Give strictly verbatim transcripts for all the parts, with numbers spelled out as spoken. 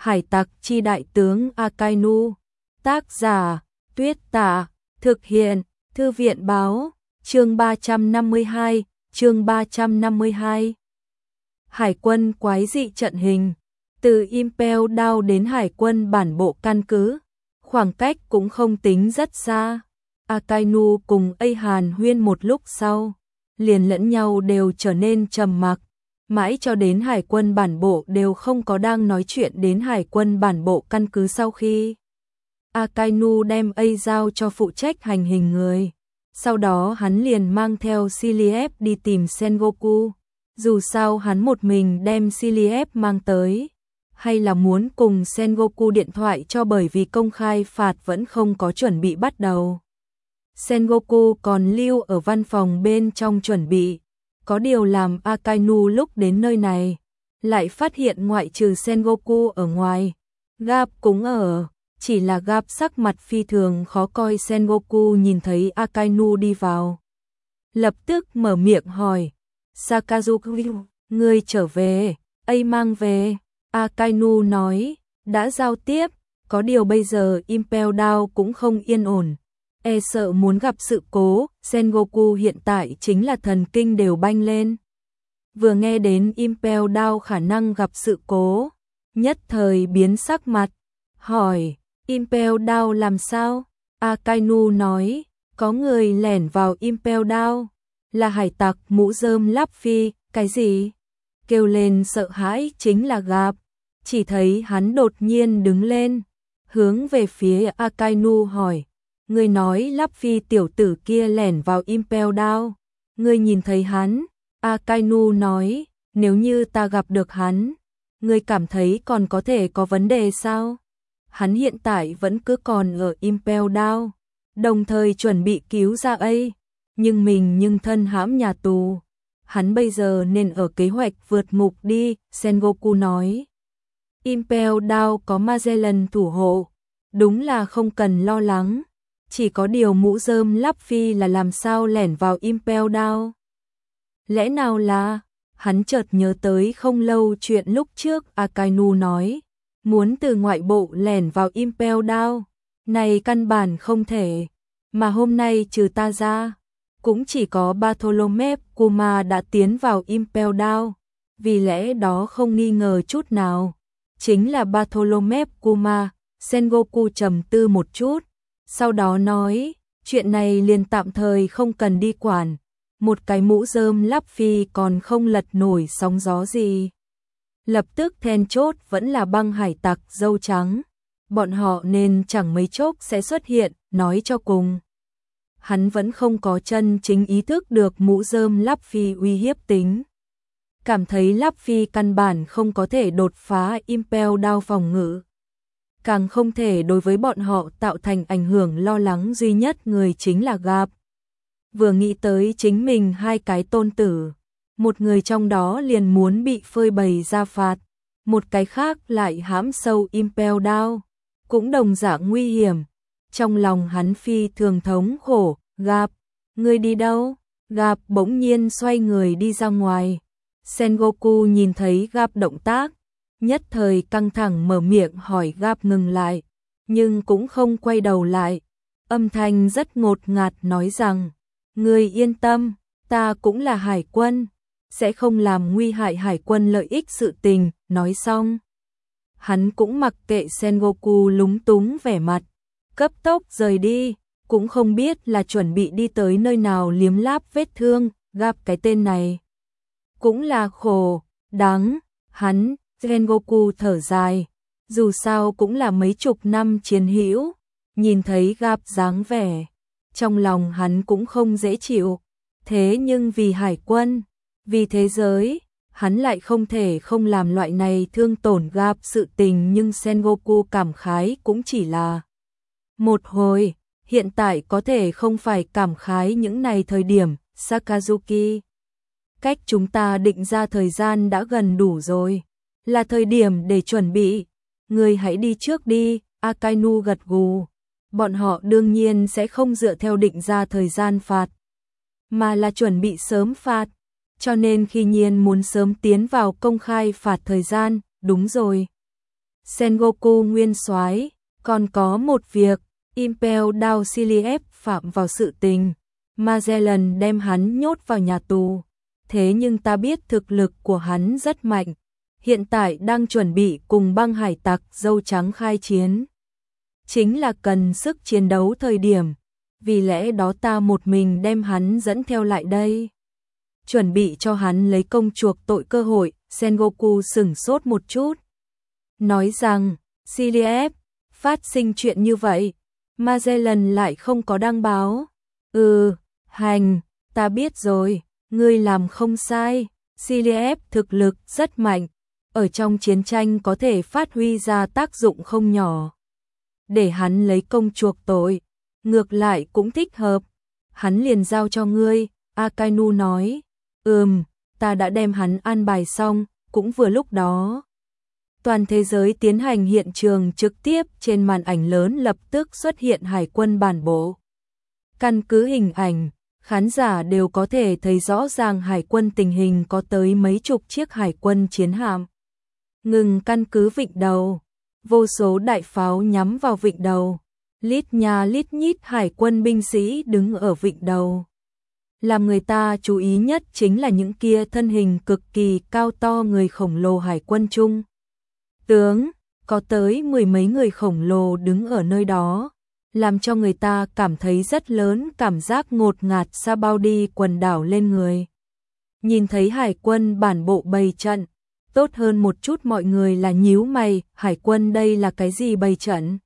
Hải tặc chi đại tướng Akainu. Tác giả, Tuyết Tả. Thực hiện, Thư viện Báo. Chương ba trăm năm mươi hai, chương ba trăm năm mươi hai. Hải quân quái dị trận hình. Từ Impel Down đến hải quân bản bộ căn cứ, khoảng cách cũng không tính rất xa. Akainu cùng A Hàn Huyên một lúc sau, liền lẫn nhau đều trở nên trầm mặc, mãi cho đến hải quân bản bộ đều không có đang nói chuyện đến hải quân bản bộ căn cứ sau khi Akainu đem A giao cho phụ trách hành hình người. Sau đó hắn liền mang theo Siliep đi tìm Sengoku. Dù sao hắn một mình đem Siliep mang tới, hay là muốn cùng Sengoku điện thoại cho, bởi vì công khai phạt vẫn không có chuẩn bị bắt đầu. Sengoku còn lưu ở văn phòng bên trong chuẩn bị. Có điều làm Akainu lúc đến nơi này, lại phát hiện ngoại trừ Sengoku ở ngoài, Garp cũng ở. Chỉ là Garp sắc mặt phi thường khó coi. Sengoku nhìn thấy Akainu đi vào, lập tức mở miệng hỏi: Sakazuki, ngươi trở về? A mang về. Akainu nói: đã giao tiếp, có điều bây giờ Impel Down cũng không yên ổn, e sợ muốn gặp sự cố. Sengoku hiện tại chính là thần kinh đều banh lên. Vừa nghe đến Impel Down khả năng gặp sự cố, nhất thời biến sắc mặt, hỏi: Impel Down làm sao? Akainu nói: có người lẻn vào Impel Down, là hải tặc mũ rơm Luffy. Cái gì? Kêu lên sợ hãi chính là Garp. Chỉ thấy hắn đột nhiên đứng lên, hướng về phía Akainu hỏi: ngươi nói Luffy tiểu tử kia lẻn vào Impel Down, ngươi nhìn thấy hắn? Akainu nói: nếu như ta gặp được hắn, ngươi cảm thấy còn có thể có vấn đề sao? Hắn hiện tại vẫn cứ còn ở Impel Down, đồng thời chuẩn bị cứu ra A, nhưng mình nhưng thân hãm nhà tù. Hắn bây giờ nên ở kế hoạch vượt ngục đi. Sengoku nói: Impel Down có Magellan thủ hộ, đúng là không cần lo lắng. Chỉ có điều mũ rơm Luffy là làm sao lẻn vào Impel Down? Lẽ nào là... Hắn chợt nhớ tới không lâu chuyện lúc trước Akainu nói muốn từ ngoại bộ lẻn vào Impel Down, này căn bản không thể. Mà hôm nay trừ ta ra, cũng chỉ có Bartholomew Kuma đã tiến vào Impel Down, vì lẽ đó không nghi ngờ chút nào chính là Bartholomew Kuma. Sengoku trầm tư một chút, sau đó nói: chuyện này liền tạm thời không cần đi quản, một cái mũ rơm Luffy còn không lật nổi sóng gió gì. Lập tức then chốt vẫn là băng hải tặc dâu trắng, bọn họ nên chẳng mấy chốc sẽ xuất hiện. Nói cho cùng, hắn vẫn không có chân chính ý thức được mũ rơm Luffy uy hiếp tính. Cảm thấy Luffy căn bản không có thể đột phá Impel Down phòng ngự, càng không thể đối với bọn họ tạo thành ảnh hưởng. Lo lắng duy nhất người chính là Garp. Vừa nghĩ tới chính mình hai cái tôn tử, một người trong đó liền muốn bị phơi bày ra phạt, một cái khác lại hãm sâu Impel Down, cũng đồng dạng nguy hiểm. Trong lòng hắn phi thường thống khổ. Garp, ngươi đi đâu? Garp bỗng nhiên xoay người đi ra ngoài. Sengoku nhìn thấy Garp động tác, nhất thời căng thẳng mở miệng hỏi Garp ngừng lại, nhưng cũng không quay đầu lại. Âm thanh rất ngột ngạt nói rằng: ngươi yên tâm, ta cũng là hải quân, sẽ không làm nguy hại hải quân lợi ích sự tình. Nói xong, hắn cũng mặc kệ Sengoku lúng túng vẻ mặt, cấp tốc rời đi, cũng không biết là chuẩn bị đi tới nơi nào liếm láp vết thương. Garp cái tên này cũng là khổ, đáng. Hắn, Sengoku thở dài, dù sao cũng là mấy chục năm chiến hữu, nhìn thấy Garp dáng vẻ, trong lòng hắn cũng không dễ chịu. Thế nhưng vì hải quân, vì thế giới, hắn lại không thể không làm loại này thương tổn Garp sự tình. Nhưng Sengoku cảm khái cũng chỉ là một hồi, hiện tại có thể không phải cảm khái những này thời điểm. Sakazuki, cách chúng ta định ra thời gian đã gần đủ rồi, là thời điểm để chuẩn bị. Người hãy đi trước đi. Akainu gật gù. Bọn họ đương nhiên sẽ không dựa theo định ra thời gian phạt, mà là chuẩn bị sớm phạt, cho nên khi nhiên muốn sớm tiến vào công khai phạt thời gian. Đúng rồi. Sengoku nguyên soái, còn có một việc, Impel Down Silliep phạm vào sự tình, Magellan đem hắn nhốt vào nhà tù. Thế nhưng ta biết thực lực của hắn rất mạnh, hiện tại đang chuẩn bị cùng băng hải tặc dâu trắng khai chiến. Chính là cần sức chiến đấu thời điểm, vì lẽ đó ta một mình đem hắn dẫn theo lại đây. Chuẩn bị cho hắn lấy công chuộc tội cơ hội, Sengoku sửng sốt một chút. Nói rằng, Silliep, phát sinh chuyện như vậy, Magellan lại không có đăng báo. Ừ, hành, ta biết rồi, ngươi làm không sai, Silliep thực lực rất mạnh, ở trong chiến tranh có thể phát huy ra tác dụng không nhỏ. Để hắn lấy công chuộc tội, ngược lại cũng thích hợp, hắn liền giao cho ngươi, Akainu nói. Ừm, ta đã đem hắn an bài xong, cũng vừa lúc đó. Toàn thế giới tiến hành hiện trường trực tiếp, trên màn ảnh lớn lập tức xuất hiện hải quân bản bộ. Căn cứ hình ảnh, khán giả đều có thể thấy rõ ràng hải quân tình hình có tới mấy chục chiếc hải quân chiến hạm. Ngừng căn cứ Vịnh Đầu, vô số đại pháo nhắm vào Vịnh Đầu, lít nha lít nhít hải quân binh sĩ đứng ở Vịnh Đầu. Làm người ta chú ý nhất chính là những kia thân hình cực kỳ cao to người khổng lồ hải quân chung. Tướng, có tới mười mấy người khổng lồ đứng ở nơi đó, làm cho người ta cảm thấy rất lớn, cảm giác ngột ngạt sa bao đi quần đảo lên người. Nhìn thấy hải quân bản bộ bày trận, tốt hơn một chút mọi người là nhíu mày, hải quân đây là cái gì bày trận?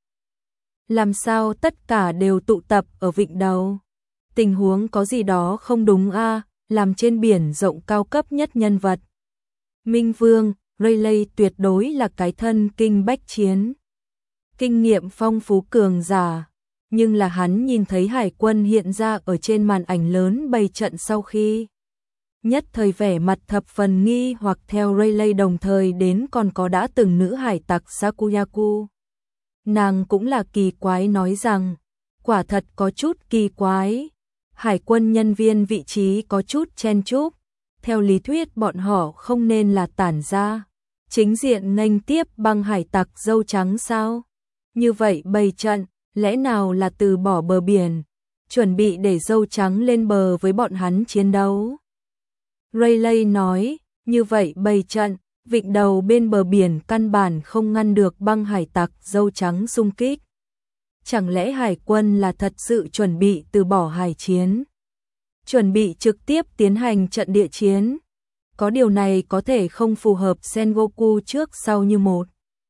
Làm sao tất cả đều tụ tập ở Vịnh Đầu? Tình huống có gì đó không đúng a, à, làm trên biển rộng cao cấp nhất nhân vật. Minh Vương, Rayleigh tuyệt đối là cái thân kinh bách chiến. Kinh nghiệm phong phú cường giả, nhưng là hắn nhìn thấy hải quân hiện ra ở trên màn ảnh lớn bày trận sau khi. Nhất thời vẻ mặt thập phần nghi hoặc theo Rayleigh đồng thời đến còn có đã từng nữ hải tặc Sakuyaku. Nàng cũng là kỳ quái nói rằng, quả thật có chút kỳ quái. Hải quân nhân viên vị trí có chút chen chúc, theo lý thuyết bọn họ không nên là tản ra, chính diện nghênh tiếp băng hải tặc dâu trắng sao? Như vậy bày trận, lẽ nào là từ bỏ bờ biển, chuẩn bị để dâu trắng lên bờ với bọn hắn chiến đấu? Rayleigh nói, như vậy bày trận, Vịnh Đầu bên bờ biển căn bản không ngăn được băng hải tặc dâu trắng xung kích. Chẳng lẽ hải quân là thật sự chuẩn bị từ bỏ hải chiến, chuẩn bị trực tiếp tiến hành trận địa chiến? Có điều này có thể không phù hợp Sengoku trước sau như một.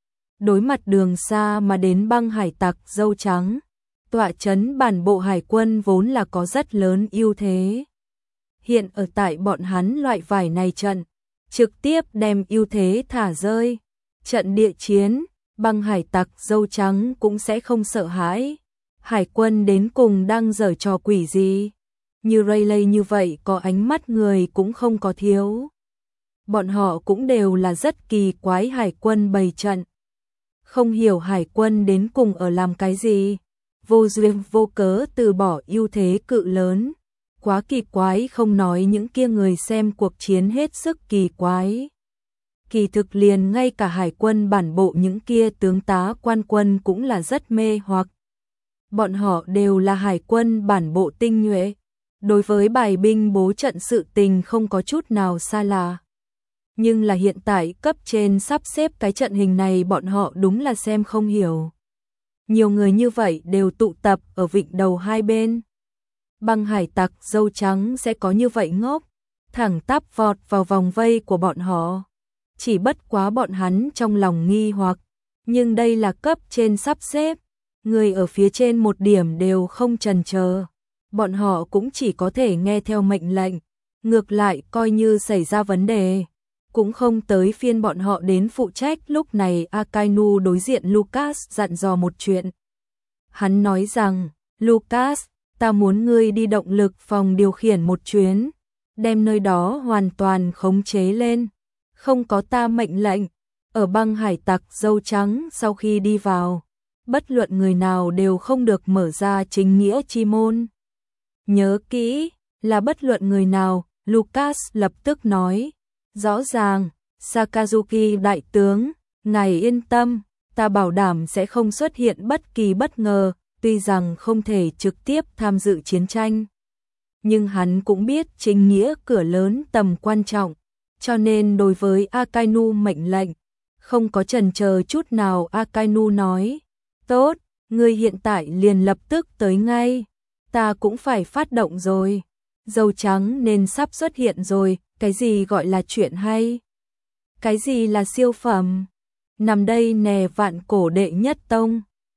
Đối mặt đường xa mà đến băng hải tặc dâu trắng, tọa trấn bản bộ hải quân vốn là có rất lớn ưu thế. Hiện ở tại bọn hắn loại vải này trận, trực tiếp đem ưu thế thả rơi. Trận địa chiến, băng hải tặc dâu trắng cũng sẽ không sợ hãi. Hải quân đến cùng đang giở trò quỷ gì? Như Rayleigh như vậy có ánh mắt người cũng không có thiếu. Bọn họ cũng đều là rất kỳ quái hải quân bày trận. Không hiểu hải quân đến cùng ở làm cái gì. Vô duyên vô cớ từ bỏ ưu thế cự lớn. Quá kỳ quái, không nói những kia người xem cuộc chiến hết sức kỳ quái. Kỳ thực liền ngay cả hải quân bản bộ những kia tướng tá quan quân cũng là rất mê hoặc. Bọn họ đều là hải quân bản bộ tinh nhuệ, đối với bài binh bố trận sự tình không có chút nào xa lạ. Nhưng là hiện tại cấp trên sắp xếp cái trận hình này bọn họ đúng là xem không hiểu. Nhiều người như vậy đều tụ tập ở Vịnh Đầu hai bên. Băng hải tặc dâu trắng sẽ có như vậy ngốc, thẳng tắp vọt vào vòng vây của bọn họ. Chỉ bất quá bọn hắn trong lòng nghi hoặc, nhưng đây là cấp trên sắp xếp, người ở phía trên một điểm đều không chần chờ, bọn họ cũng chỉ có thể nghe theo mệnh lệnh, ngược lại coi như xảy ra vấn đề, cũng không tới phiên bọn họ đến phụ trách. Lúc này Akainu đối diện Lucas dặn dò một chuyện. Hắn nói rằng, Lucas, ta muốn ngươi đi động lực phòng điều khiển một chuyến, đem nơi đó hoàn toàn khống chế lên. Không có ta mệnh lệnh, ở băng hải tặc dâu trắng sau khi đi vào, bất luận người nào đều không được mở ra chính nghĩa chi môn. Nhớ kỹ, là bất luận người nào, Lucas lập tức nói. Rõ ràng, Sakazuki đại tướng, ngài yên tâm, ta bảo đảm sẽ không xuất hiện bất kỳ bất ngờ, tuy rằng không thể trực tiếp tham dự chiến tranh. Nhưng hắn cũng biết chính nghĩa cửa lớn tầm quan trọng, cho nên đối với Akainu mệnh lệnh, không có chần chờ chút nào. Akainu nói, tốt, ngươi hiện tại liền lập tức tới ngay, ta cũng phải phát động rồi, dâu trắng nên sắp xuất hiện rồi, cái gì gọi là chuyện hay? Cái gì là siêu phẩm? Nằm đây nè vạn cổ đệ nhất tông.